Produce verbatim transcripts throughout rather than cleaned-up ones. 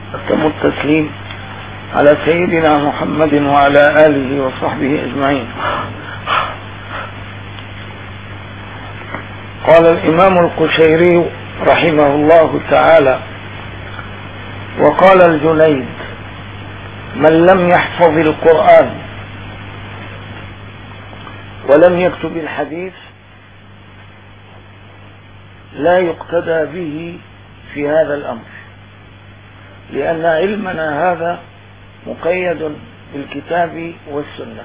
أتم التسليم على سيدنا محمد وعلى آله وصحبه أجمعين. قال الإمام القشيري رحمه الله تعالى: وقال الجنيد: من لم يحفظ القرآن ولم يكتب الحديث لا يقتدى به في هذا الأمر، لأن علمنا هذا مقيد بالكتاب والسنة.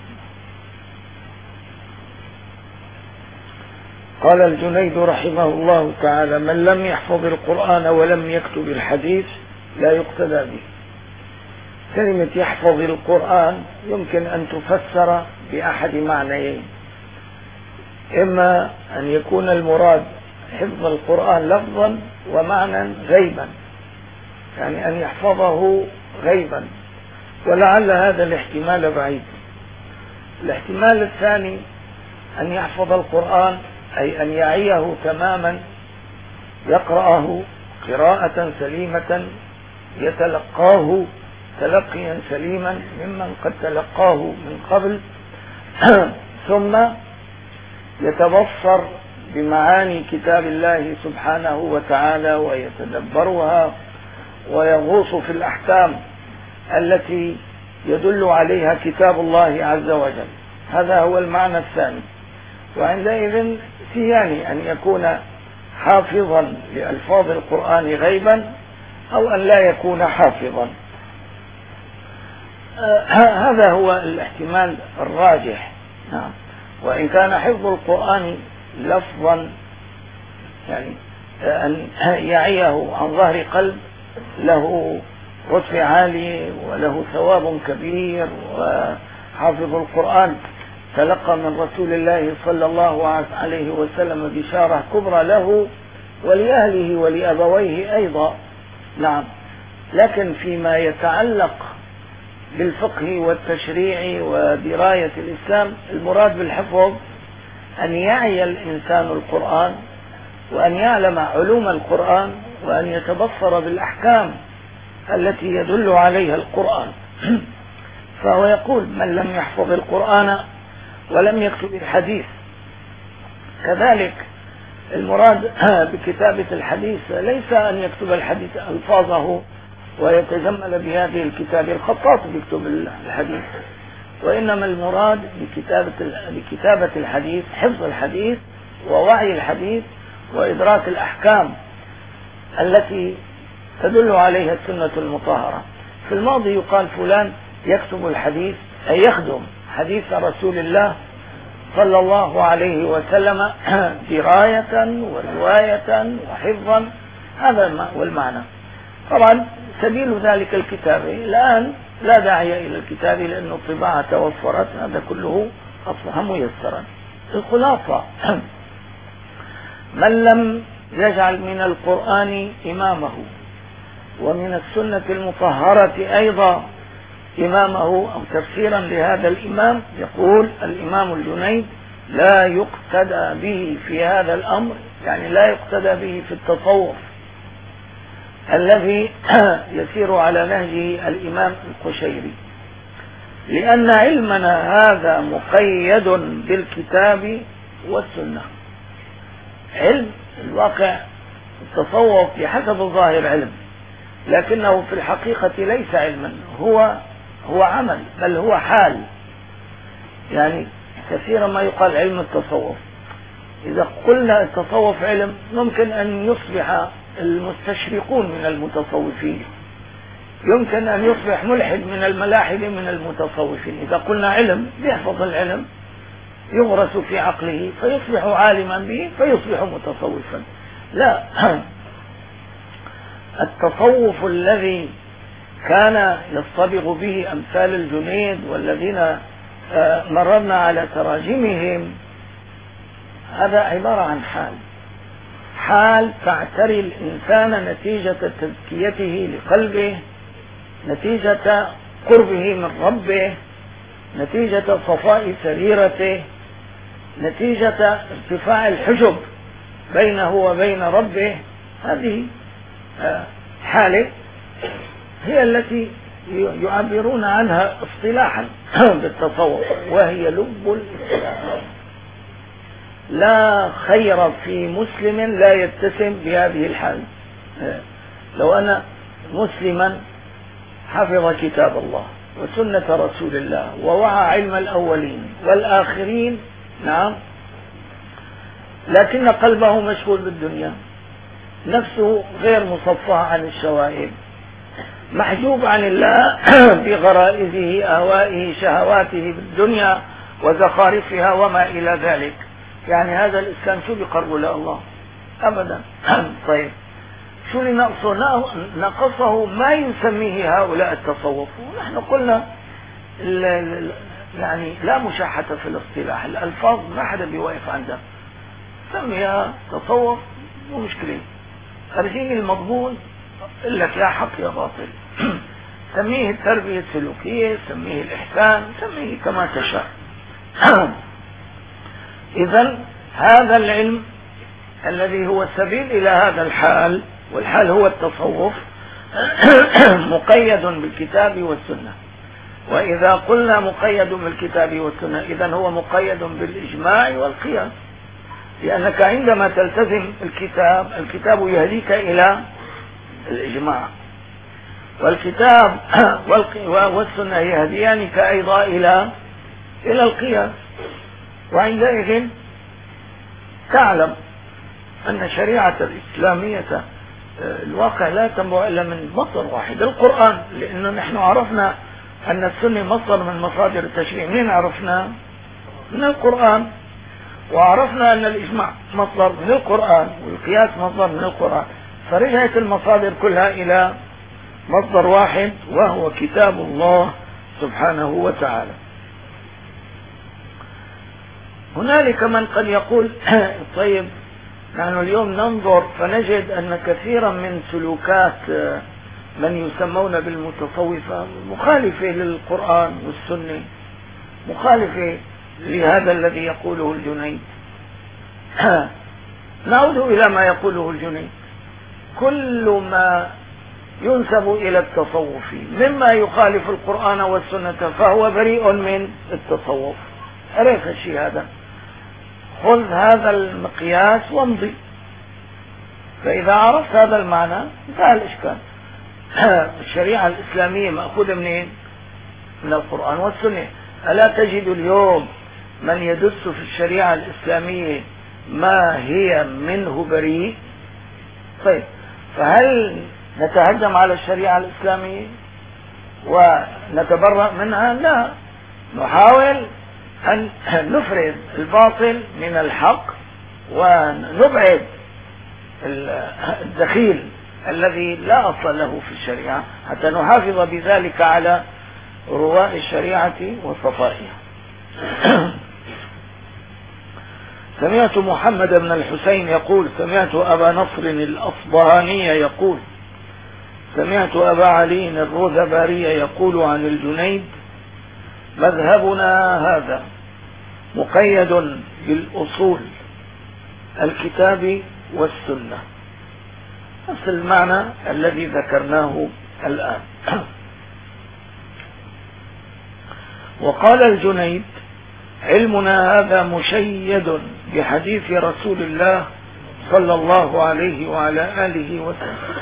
قال الجنيد رحمه الله تعالى: من لم يحفظ القرآن ولم يكتب الحديث لا يقتدى به. كلمة يحفظ القرآن يمكن أن تفسر بأحد معنيين: إما أن يكون المراد حفظ القرآن لفظا ومعنى غيبا، يعني أن يحفظه غيبا، ولعل هذا الاحتمال بعيد. الاحتمال الثاني أن يحفظ القرآن أي أن يعيه تماما، يقرأه قراءة سليمة، يتلقاه تلقيا سليما ممن قد تلقاه من قبل، ثم يتبصر بمعاني كتاب الله سبحانه وتعالى ويتدبرها ويغوص في الأحكام التي يدل عليها كتاب الله عز وجل. هذا هو المعنى الثاني. وعندئذ سيان أن يكون حافظا لألفاظ القرآن غيبا أو أن لا يكون حافظا. آه هذا هو الاحتمال الراجح. نعم. وإن كان حفظ القرآن لفظا، يعني أن يعيه عن ظهر قلب، له رتبة عالية وله ثواب كبير، وحافظ القرآن تلقى من رسول الله صلى الله عليه وسلم بشارة كبرى له ولأهله ولأبويه أيضا. نعم. لكن فيما يتعلق بالفقه والتشريع ودراية الإسلام، المراد بالحفظ أن يعي الإنسان القرآن وأن يعلم علوم القرآن وأن يتبصر بالأحكام التي يدل عليها القرآن. فهو يقول: من لم يحفظ القرآن ولم يكتب الحديث. كذلك المراد بكتابة الحديث ليس أن يكتب الحديث ألفاظه ويتجمل بهذه الكتاب، الخطاط يكتب الحديث، وإنما المراد بكتابة بكتابة الحديث حفظ الحديث ووعي الحديث وإدراك الأحكام التي تدل عليها السنة المطهرة. في الماضي يقال فلان يكتب الحديث، أي يخدم حديث رسول الله صلى الله عليه وسلم دراية ورواية وحفظا. هذا هو المعنى. طبعا سبيل ذلك الكتاب الآن لا داعي إلى الكتاب لأن الطباعة توفرت، هذا كله أصبح ميسرا. الخلاصة: من لم يجعل من القرآن إمامه ومن السنة المطهرة أيضا إمامه أو تفسيرا لهذا الإمام، يقول الإمام الجنيد: لا يقتدى به في هذا الأمر، يعني لا يقتدى به في التصوف الذي يسير على نهجه الإمام القشيري، لأن علمنا هذا مقيد بالكتاب والسنة. علم الواقع التصوف بحسب الظاهر علم، لكنه في الحقيقة ليس علما، هو هو عمل، بل هو حال. يعني كثيرا ما يقال علم التصوف. إذا قلنا التصوف علم، ممكن أن يصبح المستشرقون من المتصوفين، يمكن أن يصبح ملحد من الملاحدة من المتصوفين. إذا قلنا علم، يحفظ العلم يغرس في عقله فيصبح عالما به فيصبح متصوفا. لا، التصوف الذي كان يصطبغ به أمثال الجنيد والذين مررنا على تراجمهم، هذا عبارة عن حال حال تعتري الإنسان نتيجة تزكيته لقلبه، نتيجة قربه من ربه، نتيجة صفاء سريرته، نتيجة ارتفاع الحجب بينه وبين ربه. هذه حالة هي التي يعبرون عنها اصطلاحا بالتصوف، وهي لب الإسلام. لا خير في مسلم لا يتسم بهذه الحال. لو أن مسلما حفظ كتاب الله وسنة رسول الله ووعى علم الأولين والآخرين، نعم، لكن قلبه مشغول بالدنيا، نفسه غير مصفى عن الشوائب، محجوب عن الله بغرائزه، أهوائه، شهواته بالدنيا وزخارفها وما إلى ذلك، يعني هذا الإسلام شو بيقربه لله؟ أبدا. طيب شو اللي نقصه؟ نقصه ما يسميه هؤلاء التصوف. ونحن قلنا يعني لا مشاحة في الاصطلاح، الألفاظ ما حدا بيوقف عندها، سميها تصوف ومشكلة، أرجيني المضمون قل لك يا حق يا باطل. سميه التربية السلوكية، سميه الإحسان، سميه كما تشاء. إذن هذا العلم الذي هو السبيل إلى هذا الحال، والحال هو التصوف، مقيد بالكتاب والسنة. وإذا قلنا مقيد بالكتاب والسنة إذن هو مقيد بالإجماع والقياس، لأنك عندما تلتزم الكتاب، الكتاب يهديك إلى الإجماع، والكتاب والسنة يهديانك أيضا إلى إلى القياس. وعندئذ تعلم أن الشريعة الإسلامية الواقع لا تنبع إلا من مصدر واحد، القرآن، لأنه نحن عرفنا أن السنة مصدر من مصادر التشريع. منين عرفنا؟ من القرآن. وعرفنا أن الإجماع مصدر من القرآن، والقياس مصدر من القرآن، فرجعت المصادر كلها إلى مصدر واحد وهو كتاب الله سبحانه وتعالى. هنالك من قد يقول طيب نحن اليوم ننظر فنجد أن كثيرا من سلوكات من يسمون بالمتصوفة مخالفة للقرآن والسنة، مخالفة لهذا الذي يقوله الجنيد. نعود إلى ما يقوله الجنيد: كل ما ينسب إلى التصوف مما يخالف القرآن والسنة فهو بريء من التصوف. عرف الشيء هذا، خذ هذا المقياس وامضي. فإذا عرفت هذا المعنى انتهى الإشكال. الشريعة الإسلامية مأخوذة منين؟ من القرآن والسنة. ألا تجد اليوم من يدس في الشريعة الإسلامية ما هي منه بريء؟ طيب فهل نتهجم على الشريعة الإسلامية ونتبرأ منها؟ لا، نحاول أن نفرد الباطل من الحق ونبعد الدخيل الذي لا أصل له في الشريعة، حتى نحافظ بذلك على رواء الشريعة وصفائها. سمعت محمد بن الحسين يقول: سمعت أبا نصر الأصبهاني يقول: سمعت أبا علي الروذباري يقول عن الجنيد: مذهبنا هذا مقيد بالأصول، الكتاب والسنة، نفس المعنى الذي ذكرناه الآن. وقال الجنيد: علمنا هذا مشيد بحديث رسول الله صلى الله عليه وعلى آله وسلم.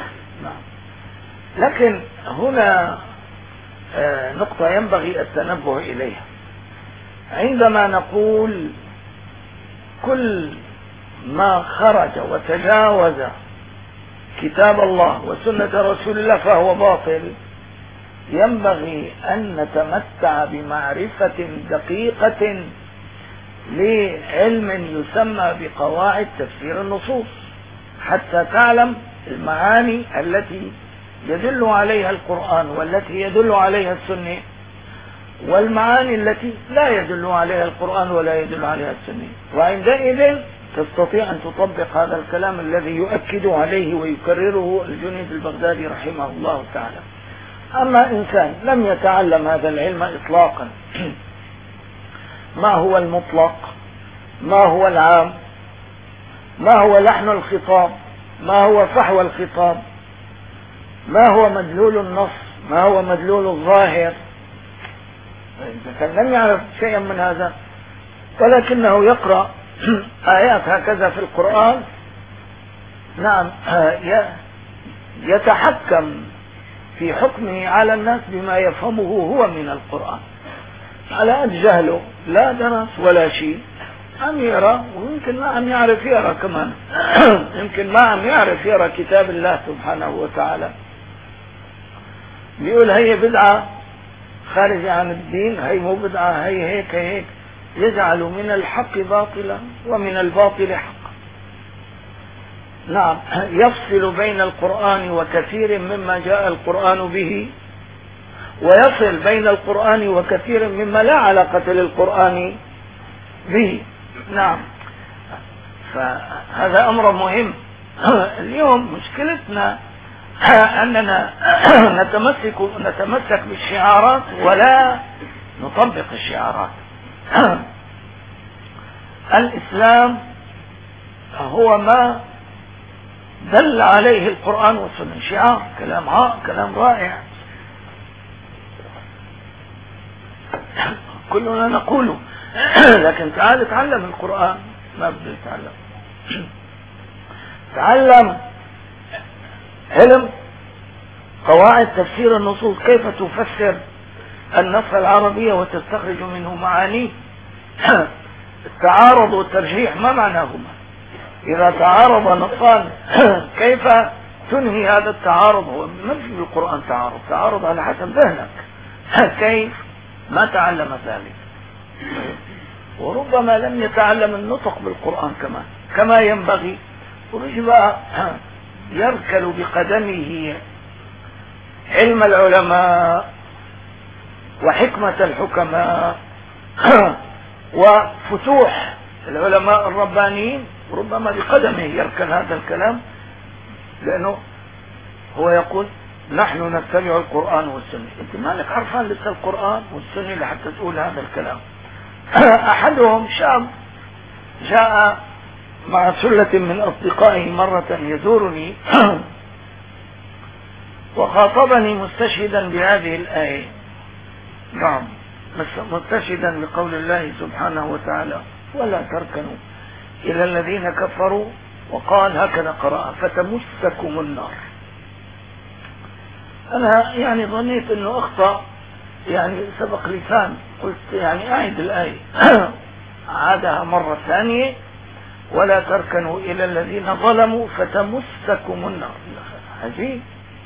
لكن هنا نقطة ينبغي التنبه إليها. عندما نقول كل ما خرج وتجاوز كتاب الله وسنة رسول الله فهو باطل، ينبغي أن نتمتع بمعرفة دقيقة لعلم يسمى بقواعد تفسير النصوص، حتى تعلم المعاني التي يدل عليها القرآن والتي يدل عليها السنة، والمعاني التي لا يدل عليها القرآن ولا يدل عليها السنة. وعندئذ تستطيع أن تطبق هذا الكلام الذي يؤكد عليه ويكرره الجنيد البغدادي رحمه الله تعالى. أما إنسان لم يتعلم هذا العلم إطلاقا، ما هو المطلق، ما هو العام، ما هو لحن الخطاب، ما هو فحوى الخطاب، ما هو مدلول النص، ما هو مدلول الظاهر، إذا كان لم يعرف شيئا من هذا ولكنه يقرأ آيات هكذا في القرآن، نعم يتحكم في حكمه على الناس بما يفهمه هو من القرآن، على قد جهله لا درس ولا شيء، عم يرى ويمكن ما عم يعرف يرى كمان يمكن ما عم يعرف يرى كتاب الله سبحانه وتعالى. بيقول هي بدعة خارجة عن الدين، هي مو بدعة، هي هيك هيك، يجعل من الحق باطلا ومن الباطل حقا. نعم يفصل بين القرآن وكثير مما جاء القرآن به، ويصل بين القرآن وكثير مما لا علاقة للقرآن به. نعم فهذا أمر مهم. اليوم مشكلتنا أننا نتمسك نتمسك بالشعارات ولا نطبق الشعارات. الإسلام هو ما دل عليه القرآن والسنة، شعار كلام ها كلام رائع كلنا نقوله، لكن تعال تعلم القرآن، ما بدي تعلم تعلم علم قواعد تفسير النصوص، كيف تفسر النص العربي وتستخرج منه معانيه. التعارض والترجيح ما معناهما؟ إذا تعارض نصان كيف تنهي هذا التعارض؟ هو ما في بالقرآن تعارض، تعارض على حسب ذهنك كيف ما تعلم ذلك، وربما لم يتعلم النطق بالقرآن كما كما ينبغي، ورجب يركل بقدمه علم العلماء وحكمة الحكماء وفتوح العلماء الربانيين، ربما بقدمه يركل هذا الكلام، لأنه هو يقول نحن نتبع القرآن والسنة. انت مالك عرفان لسه القرآن والسنة لحتى تقول هذا الكلام. أحدهم شاب جاء مع سلة من أصدقائه مرة يزورني وخاطبني مستشهدا بهذه الآية، نعم مستشهدا بقول الله سبحانه وتعالى ولا تركنوا إلى الذين كفروا، وقال هكذا قرأ فتمسكم النار. أنا يعني ظنيت أنه أخطأ، يعني سبق لسان، قلت يعني أعيد الآية عادها مرة ثانية ولا تركنوا إلى الذين ظلموا فتمسكم النار. عجيب،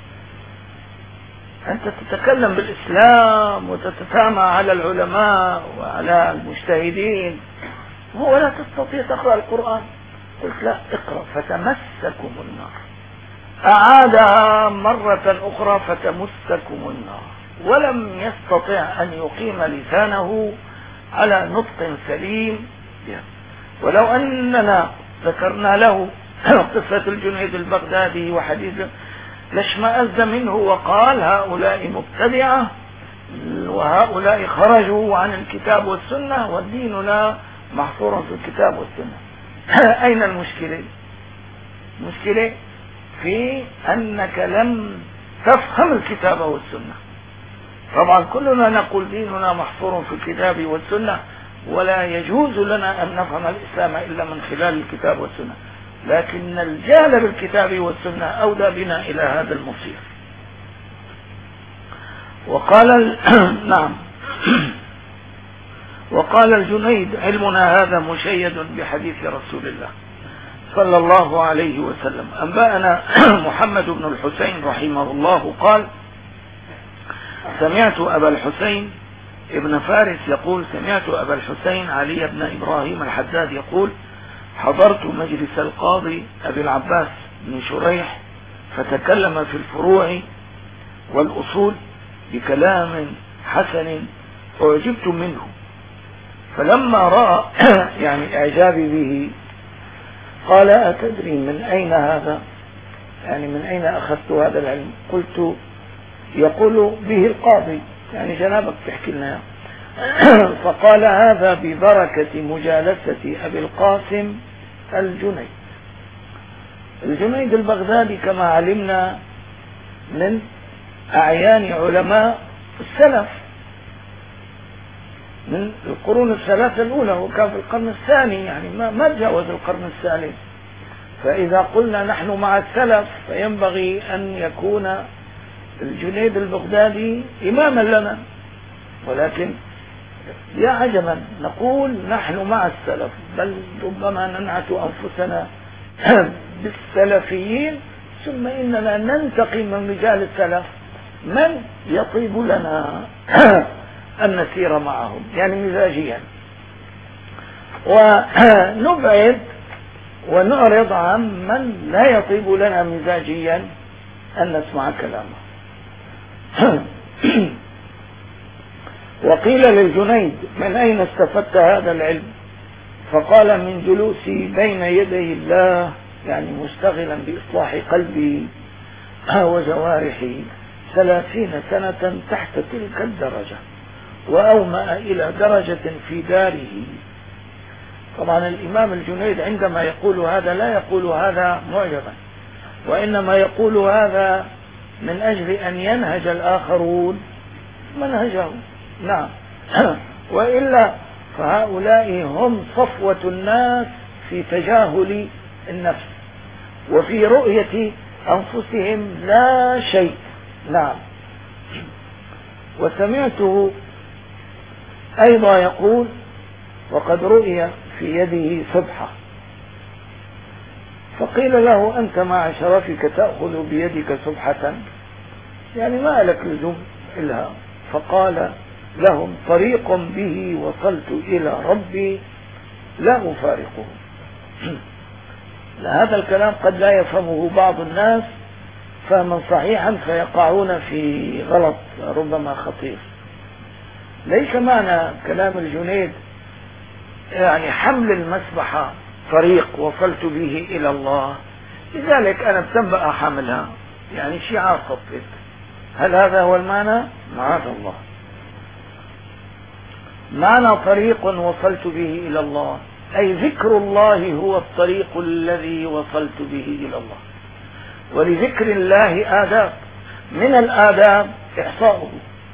أنت تتكلم بالإسلام وتتسامى على العلماء وعلى المجتهدين ولا تستطيع تقرأ القرآن. قلت لا، اقرأ فتمسكم النار. أعادها مرة أخرى فتمسكم النار، ولم يستطع أن يقيم لسانه على نطق سليم. ولو أننا ذكرنا له قصة الجنيد البغدادي وحديثه لاشمأز منه وقال هؤلاء مبتدعة وهؤلاء خرجوا عن الكتاب والسنة والدين لا محصورا في الكتاب والسنة. أين المشكلة؟ المشكلة في أنك لم تفهم الكتاب والسنة. طبعا كلنا نقول ديننا محصور في الكتاب والسنة، ولا يجوز لنا أن نفهم الإسلام إلا من خلال الكتاب والسنة، لكن الجهل بالكتاب والسنة أودى بنا إلى هذا المصير. وقال نعم وقال الجنيد علمنا هذا مشيد بحديث رسول الله صلى الله عليه وسلم. أنبأنا محمد بن الحسين رحمه الله قال سمعت أبا الحسين ابن فارس يقول سمعت أبا الحسين علي بن إبراهيم الحداد يقول حضرت مجلس القاضي أبي العباس بن شريح فتكلم في الفروع والأصول بكلام حسن أعجبت منه، فلما رأى يعني إعجابي به قال أتدري من أين هذا؟ يعني من أين أخذت هذا العلم؟ قلت يقول به القاضي، يعني جنابك تحكي لنا. فقال هذا ببركة مجالسة أبي القاسم الجنيد. الجنيد البغدادي كما علمنا من أعيان علماء السلف من القرون الثلاثة الأولى، وكان في القرن الثاني، يعني ما ما تجاوز القرن الثالث. فإذا قلنا نحن مع السلف فينبغي أن يكون الجنيد البغدادي إماما لنا، ولكن يا عجبا نقول نحن مع السلف، بل ربما ننعت أنفسنا بالسلفيين، ثم إننا ننتقي من رجال السلف من يطيب لنا أن نسير معهم، يعني مزاجيا، ونبعد ونعرض عن من لا يطيب لنا مزاجيا أن نسمع كلامه. وقيل للجنيد: من أين استفدت هذا العلم؟ فقال: من جلوسي بين يدي الله، يعني مشتغلا بإصلاح قلبي وجوارحي ثلاثين سنة تحت تلك الدرجة، وأومأ إلى درجة في داره. طبعا الإمام الجنيد عندما يقول هذا لا يقول هذا معجبا، وإنما يقول هذا من أجل أن ينهج الآخرون منهجه. نعم. وإلا فهؤلاء هم صفوة الناس في تجاهل النفس وفي رؤية أنفسهم لا شيء. نعم. وسمعته أيضا يقول: وقد رؤي في يده سبحة، فقيل له: أنت مع شرفك تأخذ بيدك سبحة، يعني ما لك لزوم إلها. فقال لهم: طريق به وصلت إلى ربي لا أفارقه. هذا الكلام قد لا يفهمه بعض الناس فهما صحيحا فيقعون في غلط ربما خطير. ليس معنى كلام الجنيد يعني حمل المسبحة طريق وصلت به إلى الله، لذلك أنا بتنبأ حملها، يعني شعار خطير. هل هذا هو المعنى؟ معاذ الله. معنى طريق وصلت به إلى الله أي ذكر الله هو الطريق الذي وصلت به إلى الله. ولذكر الله آداب، من الآداب إحصاؤه.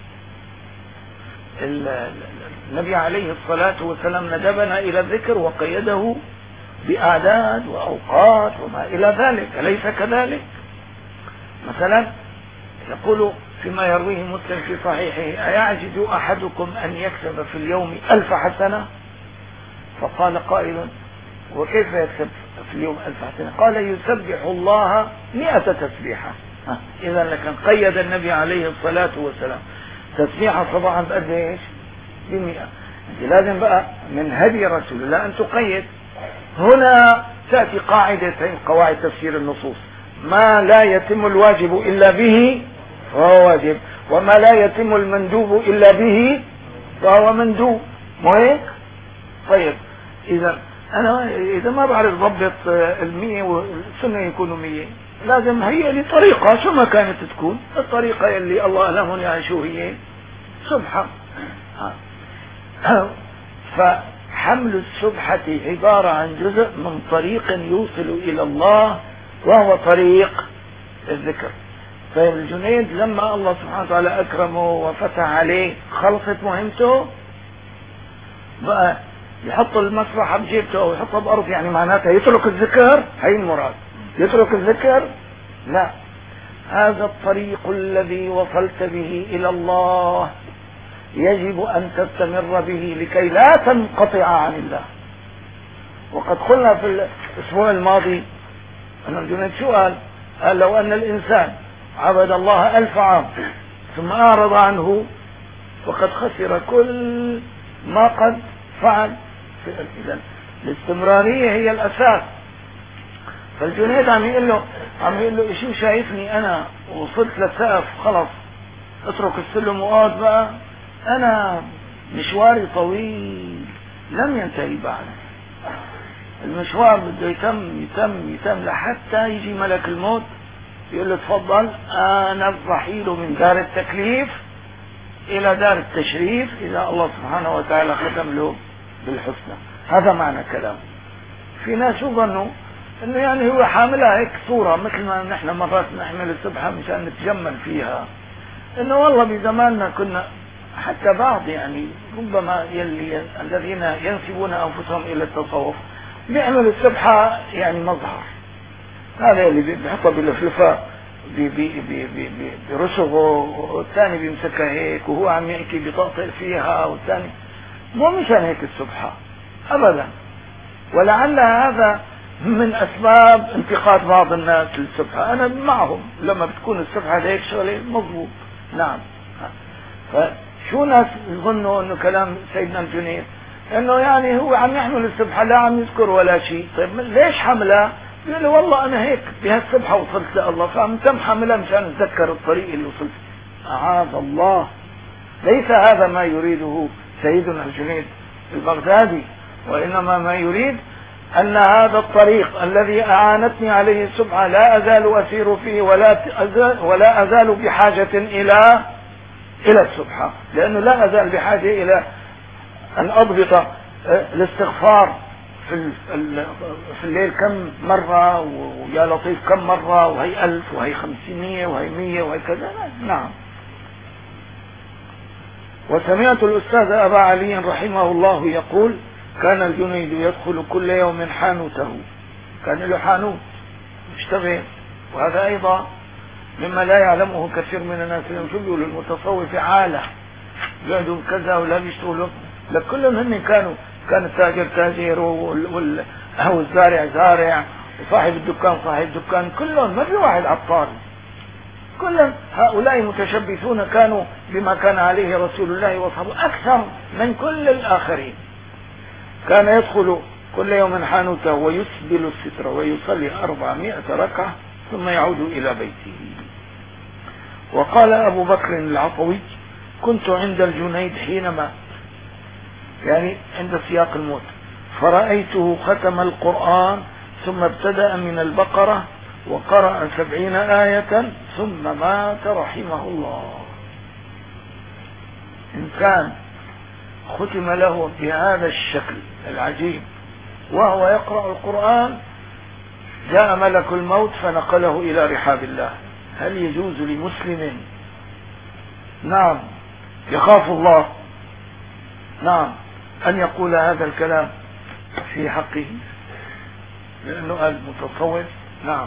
النبي عليه الصلاة والسلام ندبنا إلى الذكر وقيده بأعداد وأوقات وما إلى ذلك، أليس كذلك؟ مثلا يقول فيما يرويه مسلم في صحيحه: أيعجز أحدكم أن يكسب في اليوم ألف حسنة؟ فقال قائل: وكيف يكسب في اليوم ألف حسنة؟ قال: يسبح الله مئة تسبيحة. إذا لكن قيد النبي عليه الصلاة والسلام تسبيحة صباحا بقد ايش؟ بمئة. لازم بقى من هدي رسول الله أن تقيد. هنا تأتي قاعدتين قواعد تفسير النصوص: ما لا يتم الواجب إلا به فهو واجب، وما لا يتم المندوب إلا به فهو مندوب. مو هيك؟ طيب إذا أنا إذا ما بعرف ضبط المية والسنة يكونوا مية، لازم هي لي طريقة شو ما كانت تكون الطريقة اللي الله أعلم يعني شو هي. سبحة. فحمل السبحة عبارة عن جزء من طريق يوصل إلى الله وهو طريق الذكر. طيب الجنيد لما الله سبحانه وتعالى أكرمه وفتح عليه خلصت مهمته بقى يحط المسرحة بجيبته أو يحطها بأرض، يعني معناتها يترك الذكر. هي المراد، يترك الذكر؟ لا، هذا الطريق الذي وصلت به إلى الله يجب أن تستمر به لكي لا تنقطع عن الله. وقد قلنا في الأسبوع الماضي أن الجنيد شو قال؟ قال: لو أن الإنسان عبد الله ألف عام ثم أعرض عنه فقد خسر كل ما قد فعل. إذن الاستمرارية هي الأساس. فالجنيد عم يقول له عم يقول له شو شايفني أنا وصلت للسقف خلص اترك السلم وقعد بقى؟ أنا مشواري طويل لم ينتهي بعد. المشوار بده يتم يتم يتم لحتى يجي ملك الموت يقول له: تفضل، أنا الرحيل من دار التكليف إلى دار التشريف إذا الله سبحانه وتعالى ختم له بالحسنى. هذا معنى كلام. في ناس يظنوا انه يعني هو حاملها هيك صورة، مثل ما نحن مرات نحمل السبحة مشان نتجمل فيها، انه والله بزماننا كنا حتى بعض يعني ربما يلي الذين ينسبون انفسهم الى التصوف بيعملوا السبحة يعني مظهر، هذا اللي بيحطها باللفلفة برسغه، والثاني بيمسكها هيك وهو عم يحكي بيطقطق فيها، والثاني مو مشان هيك السبحة ابدا. ولعل هذا من اسباب انتقاد بعض الناس للسبحة. انا معهم لما بتكون السبحة هيك شغله مضبوط. نعم. فشو ناس يظنوا انه كلام سيدنا الجنيد انه يعني هو عم يحمل السبحة لا عم يذكر ولا شيء. طيب ليش حملها؟ بيقول له والله انا هيك بهالسبحة وصلت لله، فعم تم حملها مشان اتذكر الطريق اللي وصلت. اعاذ الله، ليس هذا ما يريده سيدنا الجنيد البغدادي، وانما ما يريد ان هذا الطريق الذي اعانتني عليه السبحة لا ازال اسير فيه ولا أزال ولا ازال بحاجة الى الى السبحة، لانه لا ازال بحاجة الى ان اضبط الاستغفار في في الليل كم مرة، ويا لطيف كم مرة، وهي ألف وهي خمسمية وهي مية وهي كذا. نعم. وسمعت الأستاذ أبا علي رحمه الله يقول كان الجنيد يدخل كل يوم حانوته، كان له حانوت يشتغل، وهذا أيضا مما لا يعلمه كثير من الناس. اليوم شو بيقولوا المتصوف عالة يقعدوا كذا ولا بيشتغلوا، لكلهم هن كانوا كان التاجر تاجر والزارع زارع وصاحب الدكان صاحب دكان، كلهم ما في واحد عطار. كل هؤلاء متشبثون كانوا بما كان عليه رسول الله وصحبه أكثر من كل الآخرين. كان يدخل كل يوم حانوته ويسبل الستر ويصلي أربعمائة ركعة ثم يعود إلى بيته. وقال أبو بكر العطوي كنت عند الجنيد حينما يعني عند سياق الموت فرأيته ختم القرآن ثم ابتدأ من البقرة وقرأ سبعين آية ثم مات رحمه الله. إنسان ختم له بهذا الشكل العجيب وهو يقرأ القرآن، جاء ملك الموت فنقله إلى رحاب الله. هل يجوز لمسلم نعم يخاف الله نعم أن يقول هذا الكلام في حقه لأنه قال متصوف؟ نعم.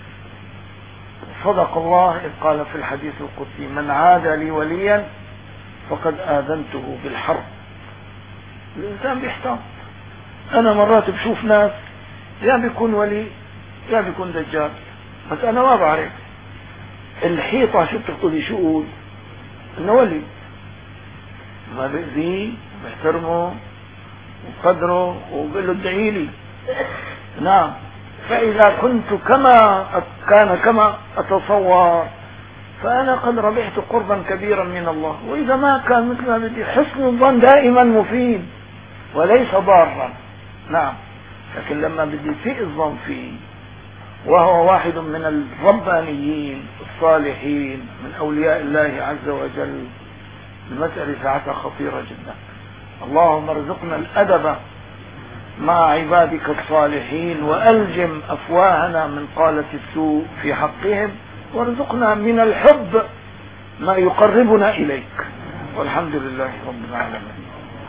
صدق الله إذ قال في الحديث القدسي من عاد لي وليا فقد آذنته بالحرب. الإنسان بيحتاط. أنا مرات بشوف ناس يا بيكون ولي يا بيكون دجال، بس أنا ما بعرف الحيطة شو بتقولي شو قول إنه ولي، ما بأذيه بحترمه وقدره وبقول له ادعي لي. نعم. فإذا كنت كما كان كما أتصور فأنا قد ربحت قربا كبيرا من الله. وإذا ما كان مثل ما بدي، حسن الظن دائما مفيد وليس ضارا. نعم. لكن لما بدي سيء الظن فيه وهو واحد من الربانيين الصالحين من أولياء الله عز وجل، المسألة ساعتها خطيرة جدا. اللهم ارزقنا الأدب مع عبادك الصالحين وألجم أفواهنا من قالة السوء في حقهم، وارزقنا من الحب ما يقربنا إليك، والحمد لله رب العالمين.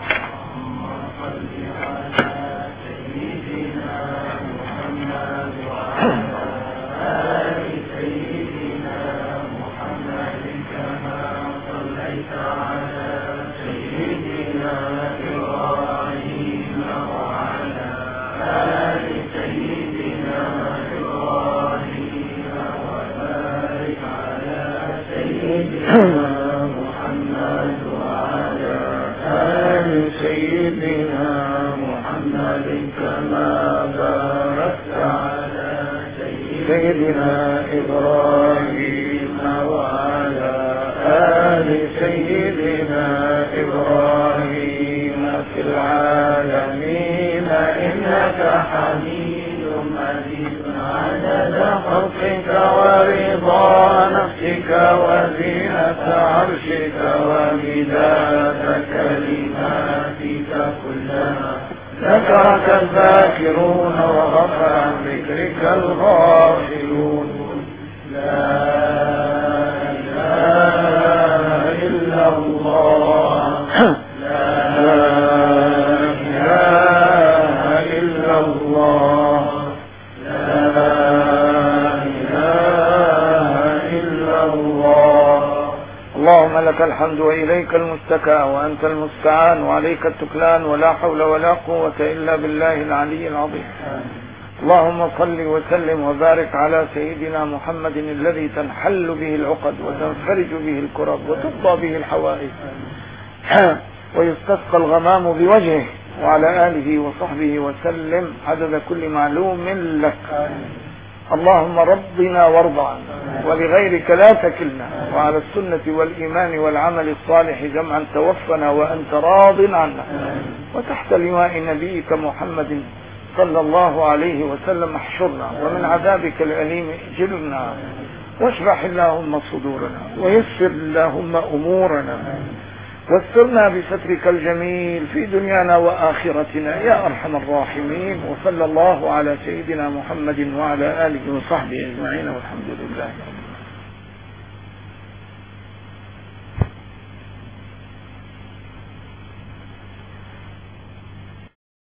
محمد وعلى آل سيدنا محمد كما باركت على سيدنا إبراهيم وعلى آل سيدنا إبراهيم في العالمين إنك حميد مجيد. عدد خلقك ورضا نفسك وزينة عرشك ومداد كلماتك كلما ذكرك الذاكرون وغفر عن ذكرك الغافلون. لا إله اللهم لك الحمد وإليك المستكى وأنت المستعان وعليك التكلان ولا حول ولا قوة إلا بالله العلي العظيم. اللهم صل وسلم وبارك على سيدنا محمد الذي تنحل به العقد وتنفرج به الكرب وتقضى به الحوائج ويستسقى الغمام بوجهه، وعلى آله وصحبه وسلم عدد كل معلوم لك. اللهم رضنا وارض عنا ولغيرك لا تكلنا، وعلى السنة والإيمان والعمل الصالح جمعا توفنا وأنت راض عنا، وتحت لواء نبيك محمد صلى الله عليه وسلم احشرنا، ومن عذابك الأليم اجرنا، واشرح اللهم صدورنا، ويسر اللهم أمورنا، واسترنا بسترك الجميل في دنيانا وآخرتنا يا أرحم الراحمين. وصلى الله على سيدنا محمد وعلى آله وصحبه أجمعين، والحمد لله.